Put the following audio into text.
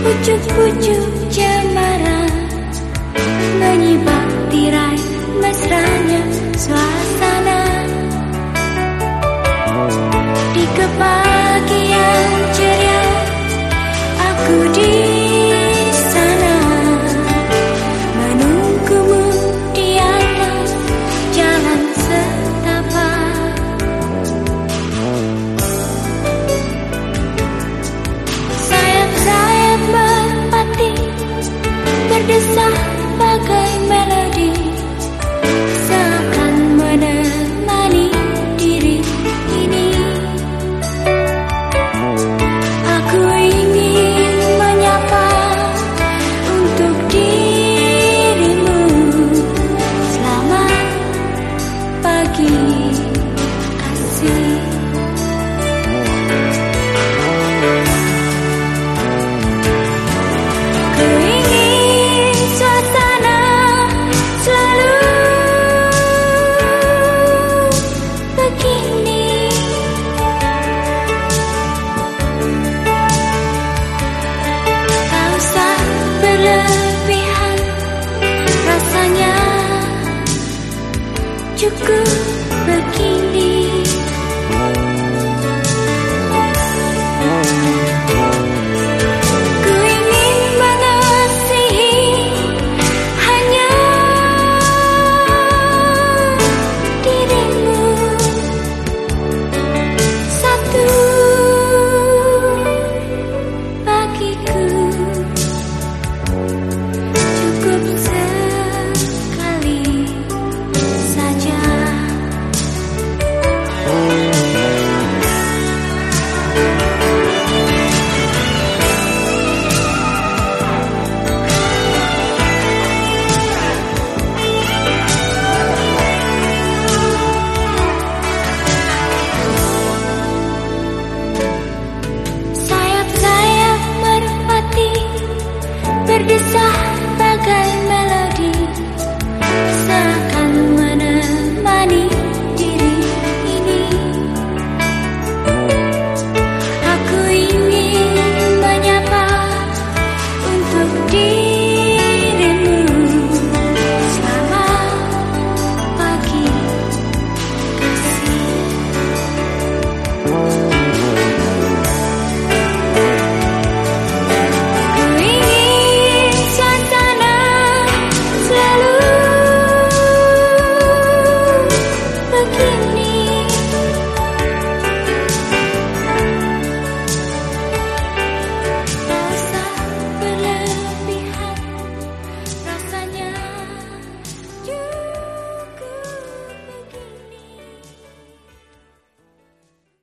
Pucuk-pucuk cemara menyibak tirai mesranya suasana. Di kebahagiaan ceria aku di sana, menunggumu di atas jalan setapak. Sayap-sayap merpati berdesah bagai melodi, seakan menemani diri ini. Aku ingin menyapa untuk dirimu, selamat pagi kasih. Ku ingin suasana selalu begini. Tak usah berlebihan, rasanya cukup begini. Ku ingin mengasihi hanya dirimu, satu bagiku cukup sekali saja.